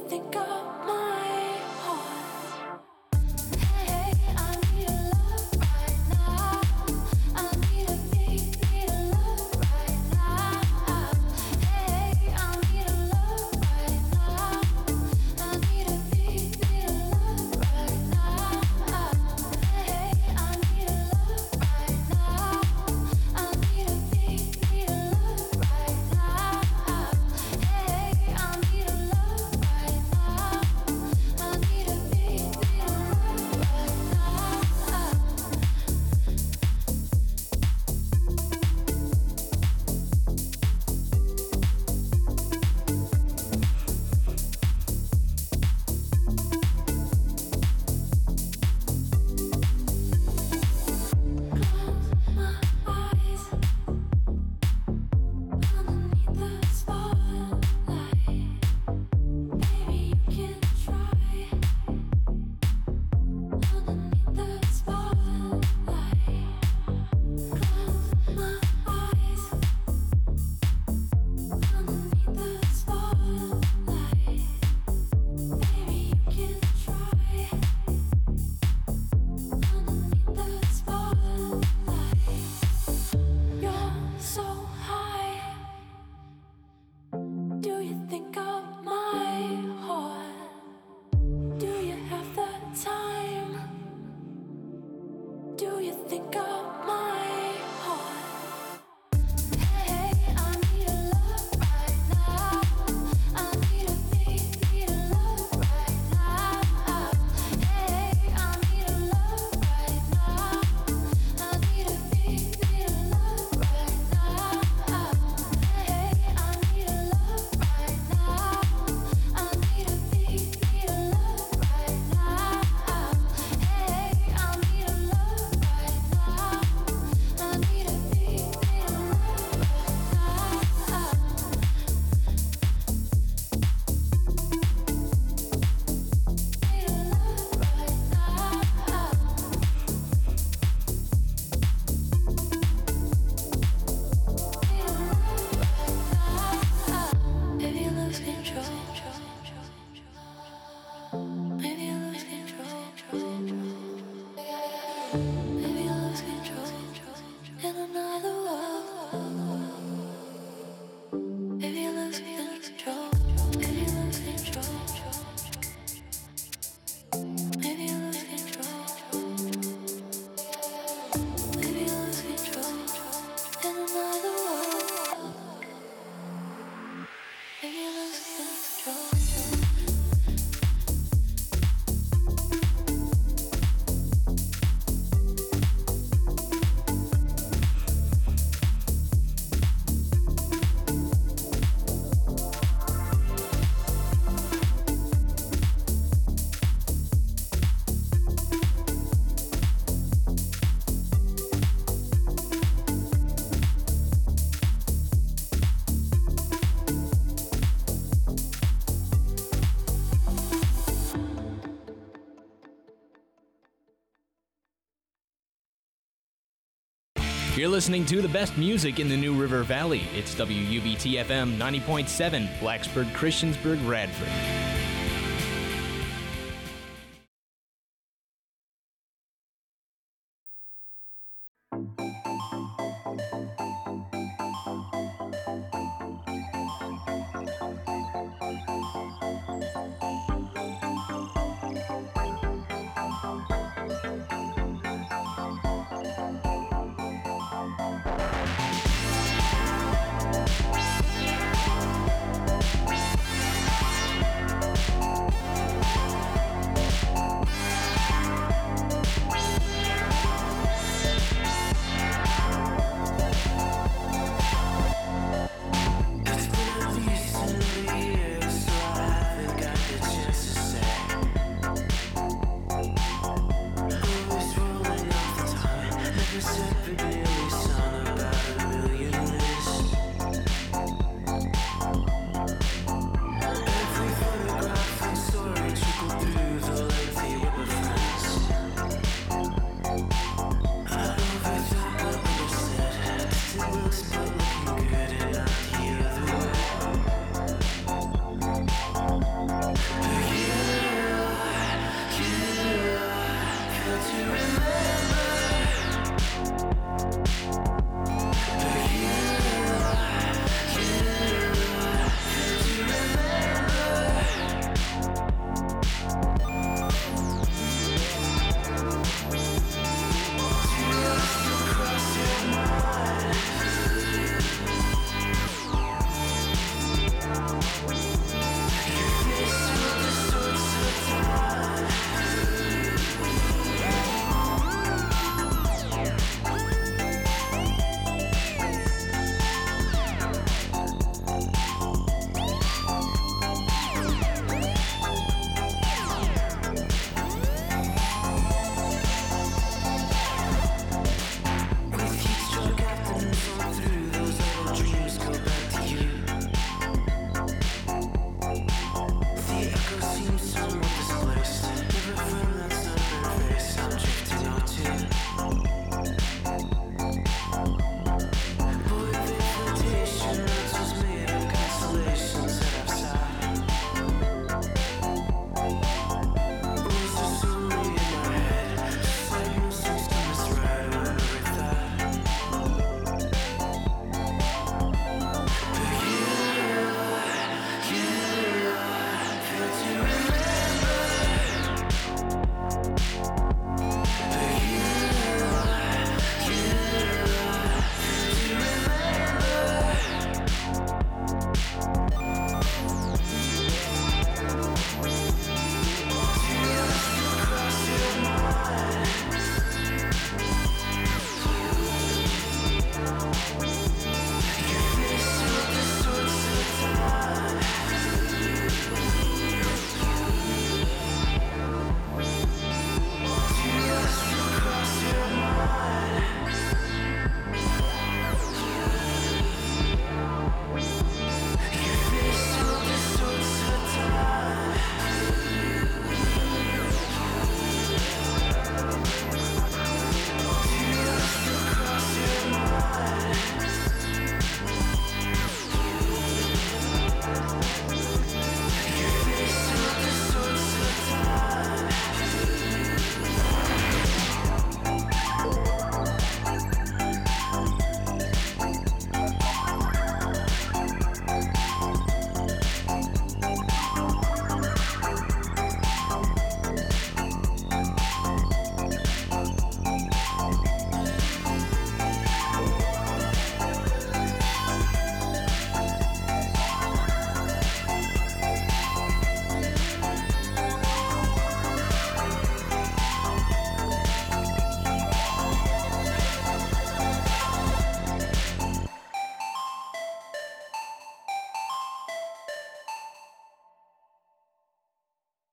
think of my heart? Hey, I need a love right now. I need a need a love right now. Hey, I need a love right now. I need a need a love right now. Hey, I need a love right now. I need a need a love right now. Hey, I need a love right now. I need a need a love right now. Close my eyes underneath the spotlight. Baby, you can try underneath the spotlight. Close my eyes underneath the spotlight. Baby, you can try underneath the spotlight. You're so high. Do you think of my heart? Do you have the time? Do you think of my heart? Hey, I need a love right now. I need a need a love right now. Hey, I need a love right now. I need a need a love right now. Hey, I need a love right now. I need a need a love right now. Hey, I need a love right now. I need a need a love right now. Maybe you lose control. Maybe you lose control. Maybe you lose control in another world. Maybe you lose control. Maybe you lose control. Maybe you lose control. Maybe you lose control in another world. Maybe you lose control. You're listening to the best music in the New River Valley. It's WUBT FM 90.7, Blacksburg, Christiansburg, Radford.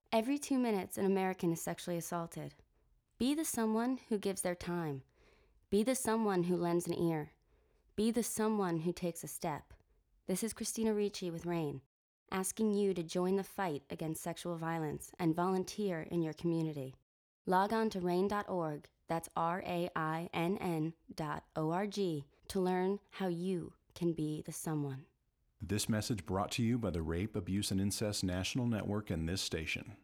Every 2 minutes, an American is sexually assaulted. Be the someone who gives their time. Be the someone who lends an ear. Be the someone who takes a step. This is Christina Ricci with RAINN, asking you to join the fight against sexual violence and volunteer in your community. Log on to rainn.org, that's RAINN.org, to learn how you can be the someone. This message brought to you by the Rape, Abuse, and Incest National Network and this station.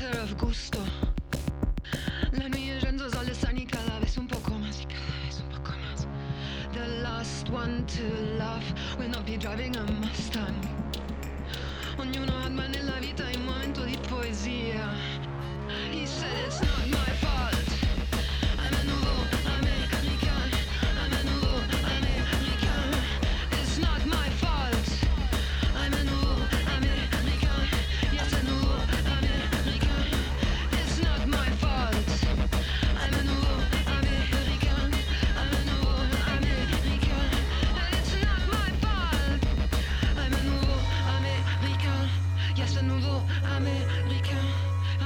letter of gusto. La nuit yendo sale sani cada vez un poco más y cada vez un poco más. The last one to love will not be driving a Mustang. Ognuno ha nella vita un momento di poesia. He said it's not my fault. I'm a nouveau américain. I'm a nouveau américain. It's not my fault. I'm a nouveau américain. Yes, a nouveau américain. It's not my fault. I'm a nouveau américain. I'm a nouveau américain. It's not my fault. I'm a nouveau américain. Yes, a nouveau américain.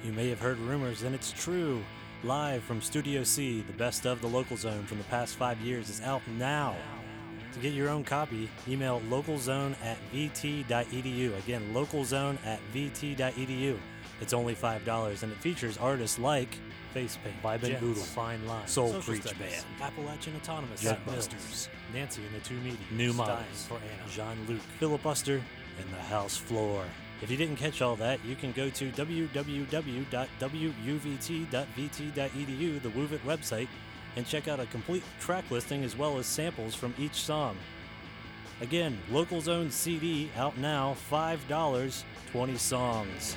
You may have heard rumors, and it's true. Live from Studio C, the best of the Local Zone from the past 5 years is out now. To get your own copy, email localzone@vt.edu. Again, localzone@vt.edu. It's only $5, and it features artists like Face Paint, Vibe and Boodle, Fine Line, Soul Creech Band, Appalachian Autonomous, Jackbusters, Nancy and the Two Meaties, New Models for Anna, Jean-Luc, Filibuster, and the House Floor. If you didn't catch all that, you can go to www.wuvt.vt.edu, the WUVIT website, and check out a complete track listing as well as samples from each song. Again, Local Zone CD out now, $5, 20 songs.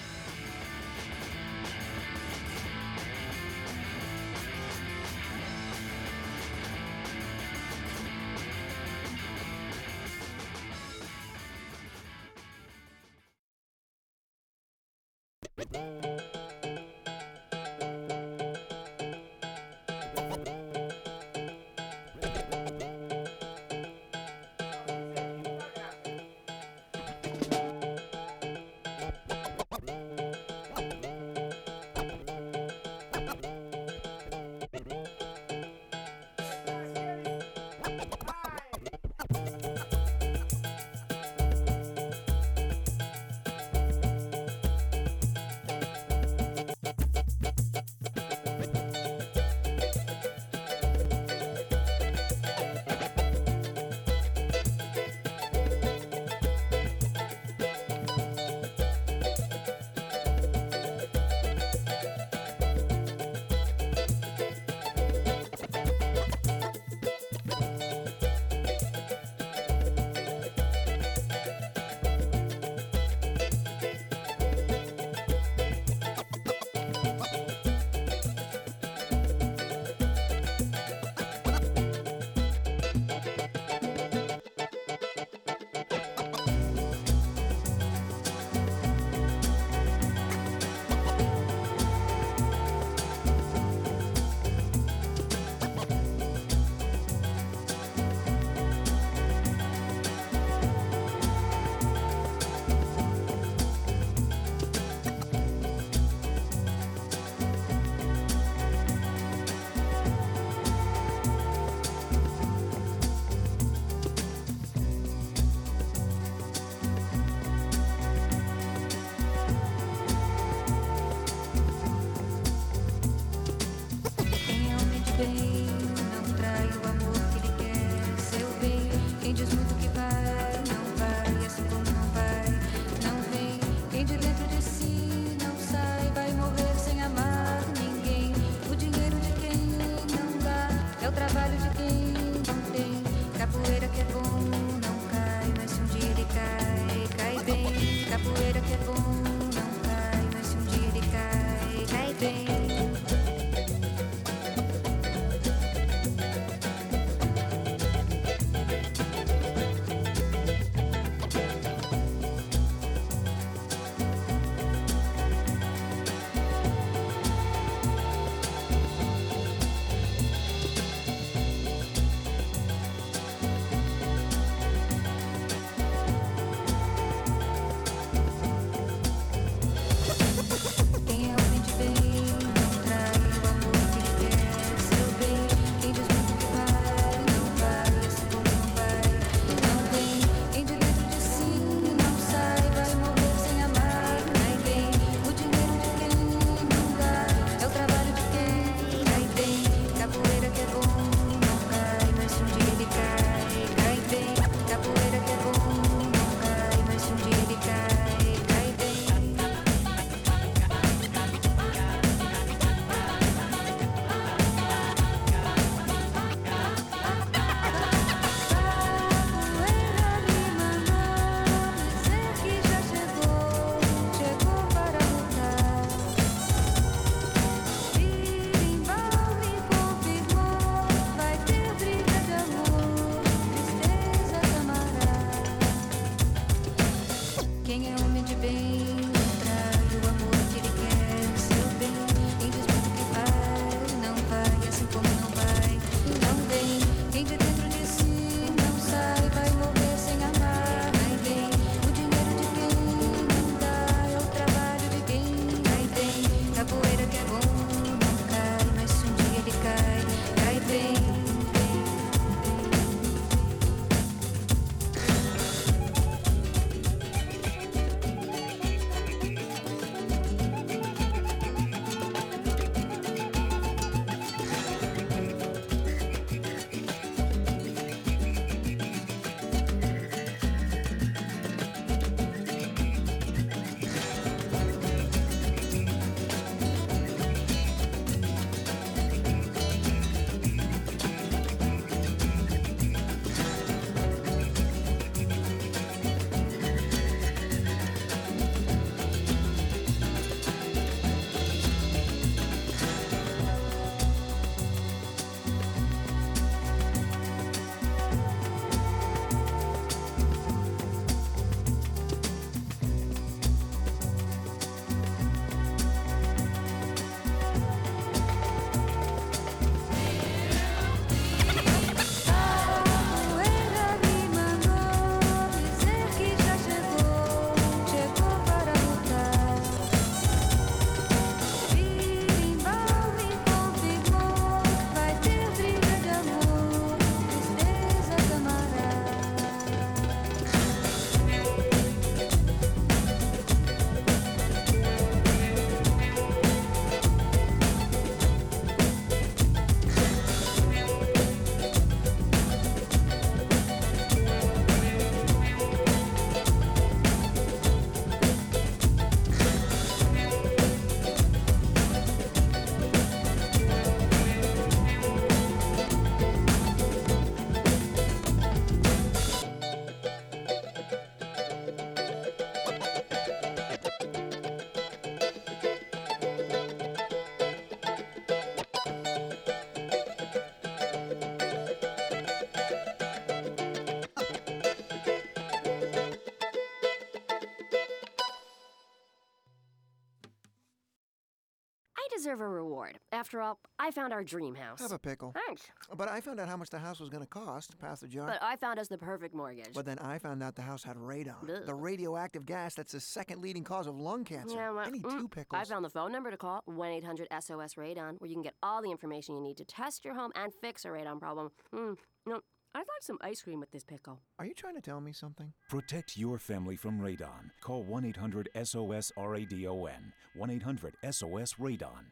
deserve a reward. After all, I found our dream house. Have a pickle. Thanks. But I found out how much the house was going to cost. Pass the jar. But I found us the perfect mortgage. But then I found out the house had radon. Ugh. The radioactive gas that's the second leading cause of lung cancer. Yeah, well, I need 2 pickles. I found the phone number to call, 1-800-SOS-RADON, where you can get all the information you need to test your home and fix a radon problem. I'd like some ice cream with this pickle. Are you trying to tell me something? Protect your family from radon. Call 1-800-SOS-RADON. 1-800-SOS-RADON.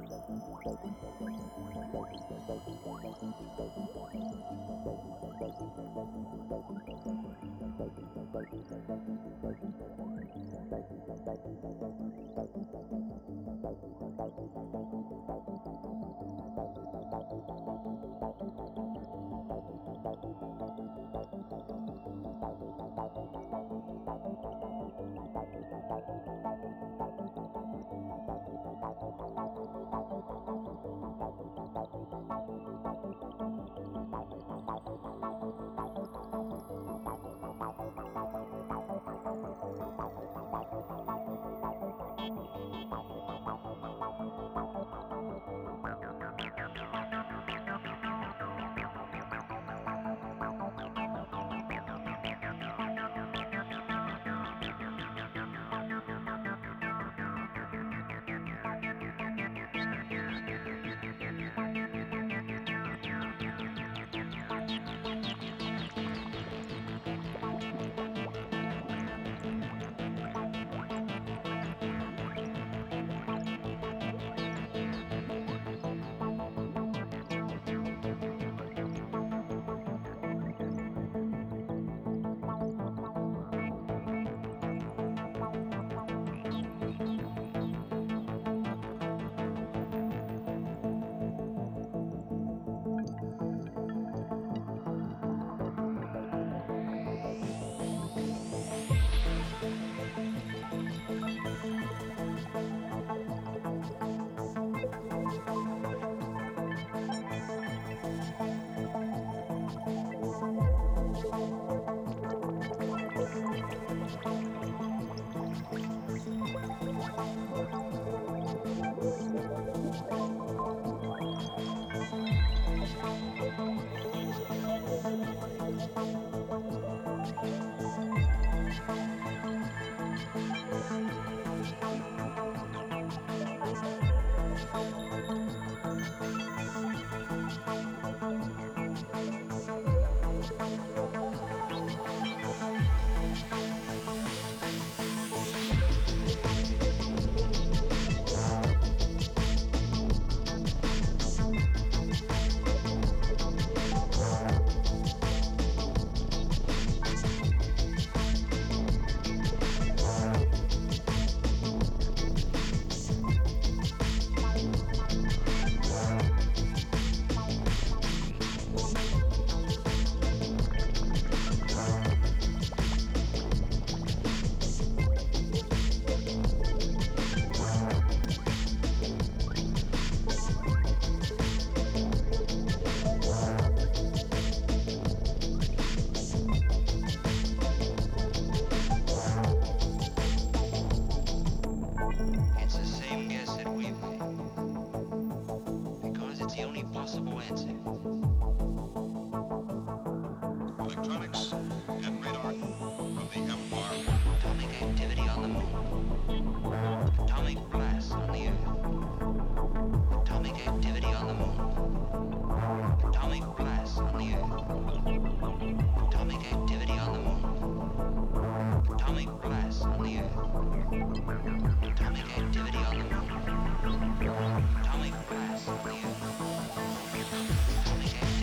Atomic blast on the earth. Atomic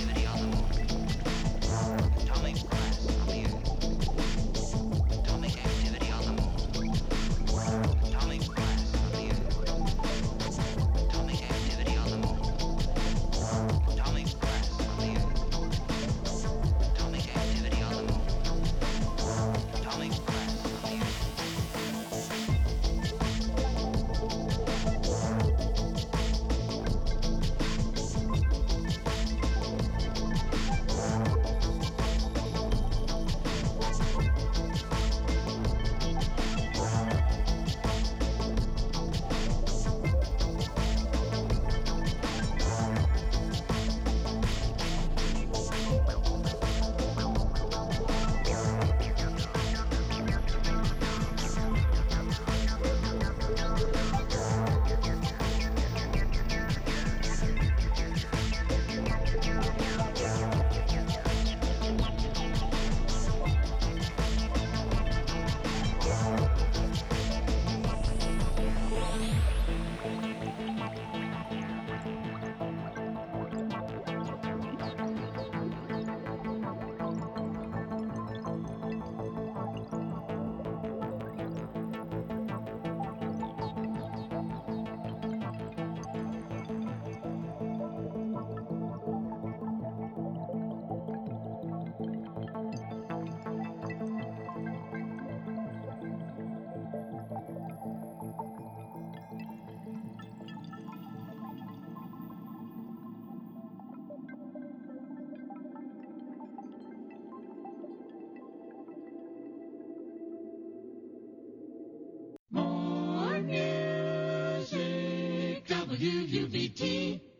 WUVT.